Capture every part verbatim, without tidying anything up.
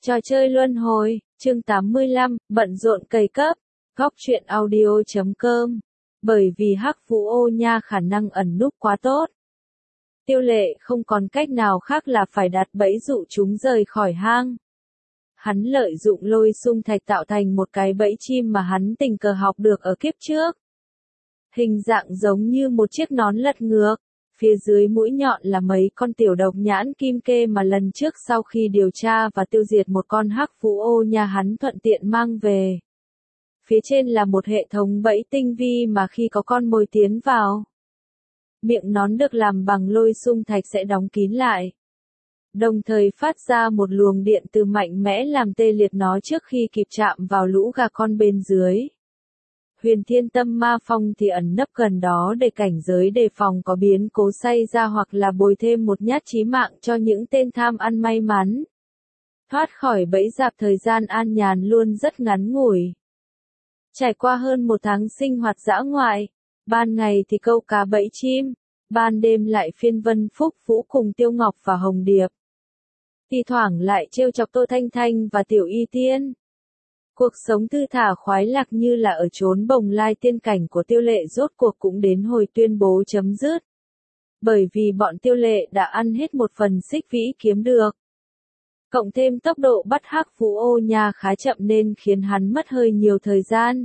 Trò chơi luân hồi, chương tám mươi lăm, bận rộn cày cấp, góc truyện audio chấm com. Bởi vì Hắc Vũ Ô Nha khả năng ẩn núp quá tốt. Tiêu Lệ không còn cách nào khác là phải đặt bẫy dụ chúng rời khỏi hang. Hắn lợi dụng lôi xung thạch tạo thành một cái bẫy chim mà hắn tình cờ học được ở kiếp trước. Hình dạng giống như một chiếc nón lật ngược. Phía dưới mũi nhọn là mấy con tiểu độc nhãn kim kê mà lần trước sau khi điều tra và tiêu diệt một con Hắc Vũ Ô Nha hắn thuận tiện mang về. Phía trên là một hệ thống bẫy tinh vi mà khi có con mồi tiến vào, miệng nón được làm bằng lôi xung thạch sẽ đóng kín lại, đồng thời phát ra một luồng điện từ mạnh mẽ làm tê liệt nó trước khi kịp chạm vào lũ gà con bên dưới. Huyền Thiên Tâm Ma Phong thì ẩn nấp gần đó để cảnh giới đề phòng có biến cố xảy ra hoặc là bồi thêm một nhát chí mạng cho những tên tham ăn may mắn. Thoát khỏi bẫy dạp thời gian an nhàn luôn rất ngắn ngủi. Trải qua hơn một tháng sinh hoạt dã ngoại, ban ngày thì câu cá bẫy chim, ban đêm lại phiên Vân Phúc Vũ cùng Tiêu Ngọc và Hồng Điệp. Thì thoảng lại trêu chọc Tô Thanh Thanh và Tiểu Y Tiên. Cuộc sống thư thả khoái lạc như là ở chốn bồng lai tiên cảnh của Tiêu Lệ rốt cuộc cũng đến hồi tuyên bố chấm dứt. Bởi vì bọn Tiêu Lệ đã ăn hết một phần xích vĩ kiếm được. Cộng thêm tốc độ bắt Hắc Vũ Ô Nha khá chậm nên khiến hắn mất hơi nhiều thời gian.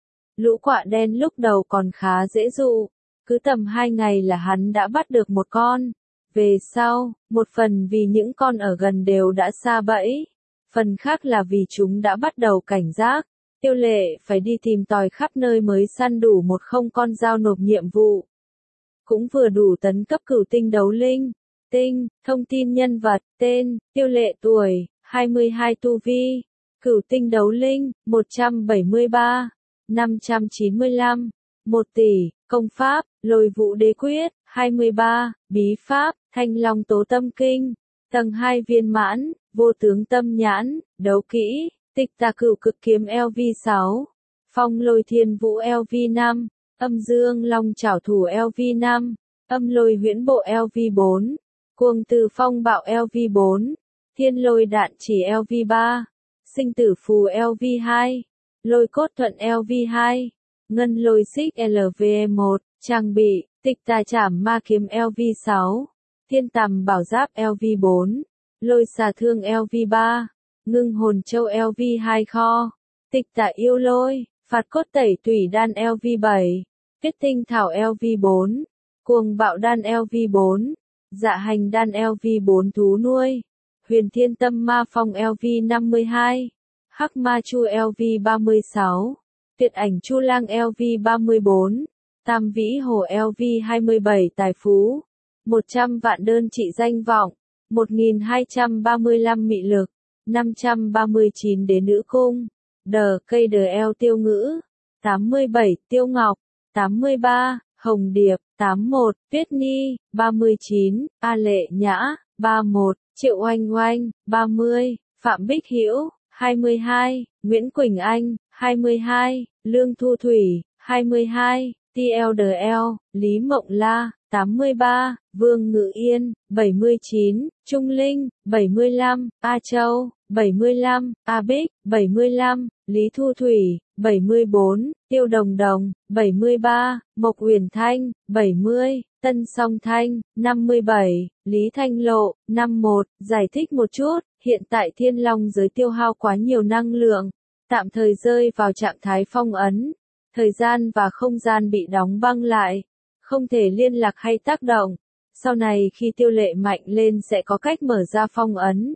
Lũ quạ đen lúc đầu còn khá dễ dụ, cứ tầm hai ngày là hắn đã bắt được một con. Về sau, một phần vì những con ở gần đều đã xa bẫy. Phần khác là vì chúng đã bắt đầu cảnh giác, Tiêu Lệ phải đi tìm tòi khắp nơi mới săn đủ một không con giao nộp nhiệm vụ. Cũng vừa đủ tấn cấp cửu tinh đấu linh. Tinh, thông tin nhân vật, tên, Tiêu Lệ tuổi, hai mươi hai tu vi, cửu tinh đấu linh, một trăm bảy mươi ba, năm trăm chín mươi lăm, một tỷ, công pháp, lôi vũ đế quyết, hai mươi ba, bí pháp, thanh long tố tâm kinh, tầng hai viên mãn. Vô tướng tâm nhãn, đấu kỹ, tịch tà cửu cực kiếm L V sáu, phong lôi thiên vũ L V năm, âm dương long chảo thủ L V năm, âm lôi huyễn bộ L V bốn, cuồng từ phong bạo L V bốn, thiên lôi đạn chỉ L V ba, sinh tử phù L V hai, lôi cốt thuận L V hai, ngân lôi xích L V một, trang bị, tịch tà trảm ma kiếm L V sáu, thiên tầm bảo giáp L V bốn. Lôi xà thương L V ba, ngưng hồn châu L V hai kho, tịch tà yêu lôi, phạt cốt tẩy tủy đan L V bảy, kết tinh thảo L V bốn, cuồng bạo đan L V bốn, dạ hành đan L V bốn thú nuôi, huyền thiên tâm ma phong L V năm mươi hai, hắc ma chu L V ba mươi sáu, tuyệt ảnh chu lang L V ba mươi bốn, tam vĩ hồ L V hai mươi bảy tài phú, một trăm vạn đơn trị danh vọng. một nghìn hai trăm ba mươi lăm mị lực, năm trăm ba mươi chín đế nữ cung, đờ cây đờ eo tiêu ngữ, tám mươi bảy tiêu ngọc, tám mươi ba hồng điệp, tám mươi mốt tuyết nhi, ba mươi chín a lệ nhã, ba mươi mốt triệu oanh oanh, ba mươi phạm bích hữu, hai mươi hai Nguyễn Quỳnh Anh, hai mươi hai Lương Thu Thủy, hai mươi hai T L D L, Lý Mộng La, tám mươi ba Vương Ngự Yên, bảy mươi chín Trung Linh, bảy mươi lăm A Châu, bảy mươi lăm A Bích, bảy mươi lăm Lý Thu Thủy, bảy mươi bốn Tiêu Đồng Đồng, bảy mươi ba Mộc Uyển Thanh, bảy mươi Tân Song Thanh, năm mươi bảy Lý Thanh Lộ, năm mươi mốt Giải thích một chút, hiện tại Thiên Long giới tiêu hao quá nhiều năng lượng, tạm thời rơi vào trạng thái phong ấn, thời gian và không gian bị đóng băng lại, không thể liên lạc hay tác động. Sau này khi Tiêu Lệ mạnh lên sẽ có cách mở ra phong ấn.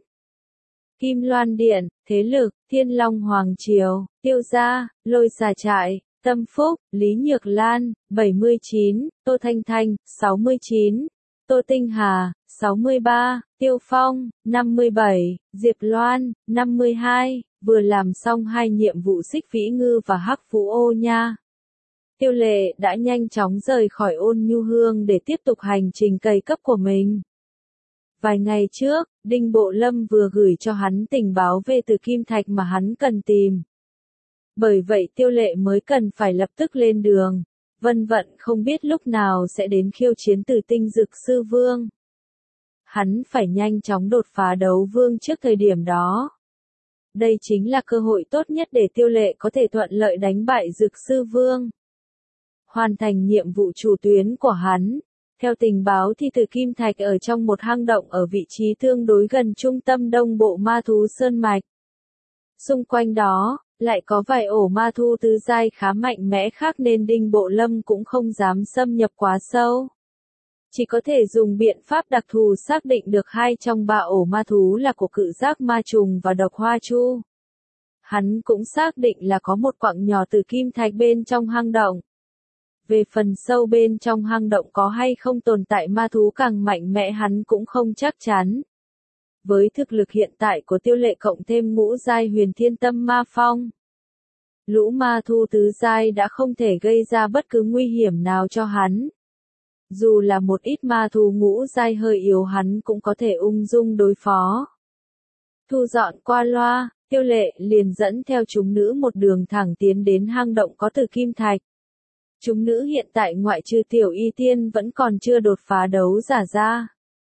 Kim Loan Điện, thế lực, Thiên Long Hoàng Triều, Tiêu gia, Lôi Xà Trại, Tâm Phúc, Lý Nhược Lan, bảy mươi chín, Tô Thanh Thanh, sáu mươi chín, Tô Tinh Hà, sáu mươi ba, Tiêu Phong, năm mươi bảy, Diệp Loan, năm mươi hai, vừa làm xong hai nhiệm vụ xích vĩ ngư và Hắc Vũ Ô Nha. Tiêu Lệ đã nhanh chóng rời khỏi Ôn Nhu Hương để tiếp tục hành trình cày cấp của mình. Vài ngày trước, Đinh Bộ Lâm vừa gửi cho hắn tình báo về từ kim thạch mà hắn cần tìm. Bởi vậy Tiêu Lệ mới cần phải lập tức lên đường. Vân vận không biết lúc nào sẽ đến khiêu chiến từ tinh dực sư vương. Hắn phải nhanh chóng đột phá đấu vương trước thời điểm đó. Đây chính là cơ hội tốt nhất để Tiêu Lệ có thể thuận lợi đánh bại Dực Sư Vương. Hoàn thành nhiệm vụ chủ tuyến của hắn. Theo tình báo thì Tử Kim Thạch ở trong một hang động ở vị trí tương đối gần trung tâm đông bộ ma thú Sơn Mạch. Xung quanh đó, lại có vài ổ ma thu tứ giai khá mạnh mẽ khác nên Đinh Bộ Lâm cũng không dám xâm nhập quá sâu. Chỉ có thể dùng biện pháp đặc thù xác định được hai trong ba ổ ma thú là của cự giác ma trùng và độc hoa chu. Hắn cũng xác định là có một quặng nhỏ Tử Kim Thạch bên trong hang động. Về phần sâu bên trong hang động có hay không tồn tại ma thú càng mạnh mẽ hắn cũng không chắc chắn. Với thực lực hiện tại của Tiêu Lệ cộng thêm ngũ giai Huyền Thiên Tâm Ma Phong, lũ ma thu tứ giai đã không thể gây ra bất cứ nguy hiểm nào cho hắn. Dù là một ít ma thú ngũ giai hơi yếu hắn cũng có thể ung dung đối phó. Thu dọn qua loa, Tiêu Lệ liền dẫn theo chúng nữ một đường thẳng tiến đến hang động có Tử Kim Thạch. Chúng nữ hiện tại ngoại trừ Tiểu Y Tiên vẫn còn chưa đột phá đấu giả ra.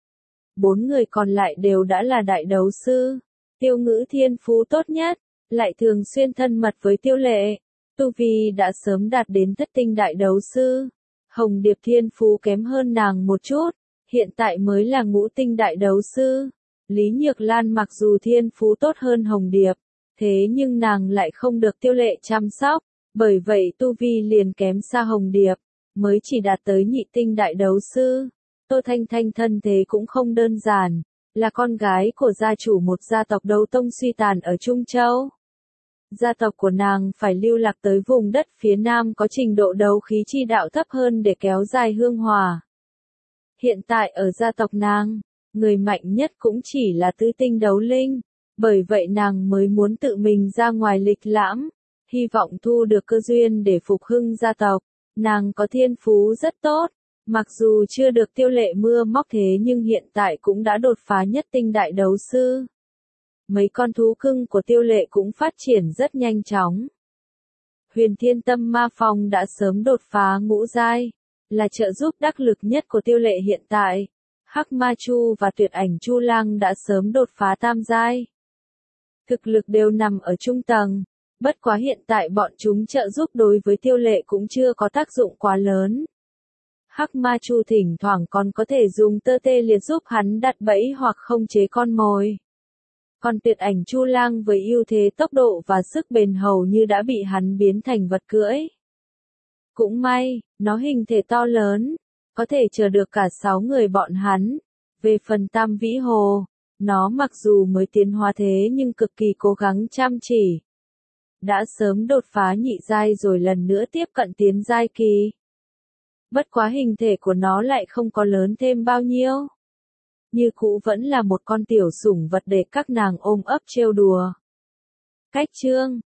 Bốn người còn lại đều đã là đại đấu sư. Tiêu Ngữ thiên phú tốt nhất, lại thường xuyên thân mật với Tiêu Lệ. Tu vi đã sớm đạt đến thất tinh đại đấu sư. Hồng Điệp thiên phú kém hơn nàng một chút, hiện tại mới là ngũ tinh đại đấu sư. Lý Nhược Lan mặc dù thiên phú tốt hơn Hồng Điệp, thế nhưng nàng lại không được Tiêu Lệ chăm sóc, bởi vậy tu vi liền kém xa Hồng Điệp, mới chỉ đạt tới nhị tinh đại đấu sư. Tô Thanh Thanh thân thế cũng không đơn giản, là con gái của gia chủ một gia tộc đấu tông suy tàn ở Trung Châu. Gia tộc của nàng phải lưu lạc tới vùng đất phía nam có trình độ đấu khí chi đạo thấp hơn để kéo dài hương hòa. Hiện tại ở gia tộc nàng, người mạnh nhất cũng chỉ là tứ tinh đấu linh, bởi vậy nàng mới muốn tự mình ra ngoài lịch lãm, hy vọng thu được cơ duyên để phục hưng gia tộc. Nàng có thiên phú rất tốt, mặc dù chưa được Tiêu Lệ mưa móc thế nhưng hiện tại cũng đã đột phá nhất tinh đại đấu sư. Mấy con thú cưng của Tiêu Lệ cũng phát triển rất nhanh chóng. Huyền Thiên Tâm Ma Phong đã sớm đột phá ngũ giai, là trợ giúp đắc lực nhất của Tiêu Lệ hiện tại. Hắc Ma Chu và Tuyệt Ảnh Chu Lang đã sớm đột phá tam giai. Thực lực đều nằm ở trung tầng, bất quá hiện tại bọn chúng trợ giúp đối với Tiêu Lệ cũng chưa có tác dụng quá lớn. Hắc Ma Chu thỉnh thoảng còn có thể dùng tơ tê liệt giúp hắn đặt bẫy hoặc không chế con mồi. Còn Tuyệt Ảnh Chu Lang với ưu thế tốc độ và sức bền hầu như đã bị hắn biến thành vật cưỡi. Cũng may, nó hình thể to lớn, có thể chở được cả sáu người bọn hắn. Về phần Tam Vĩ Hồ, nó mặc dù mới tiến hóa thế nhưng cực kỳ cố gắng chăm chỉ. Đã sớm đột phá nhị giai rồi lần nữa tiếp cận tiến giai kỳ. Bất quá hình thể của nó lại không có lớn thêm bao nhiêu. Như cũ vẫn là một con tiểu sủng vật để các nàng ôm ấp trêu đùa. Cách chương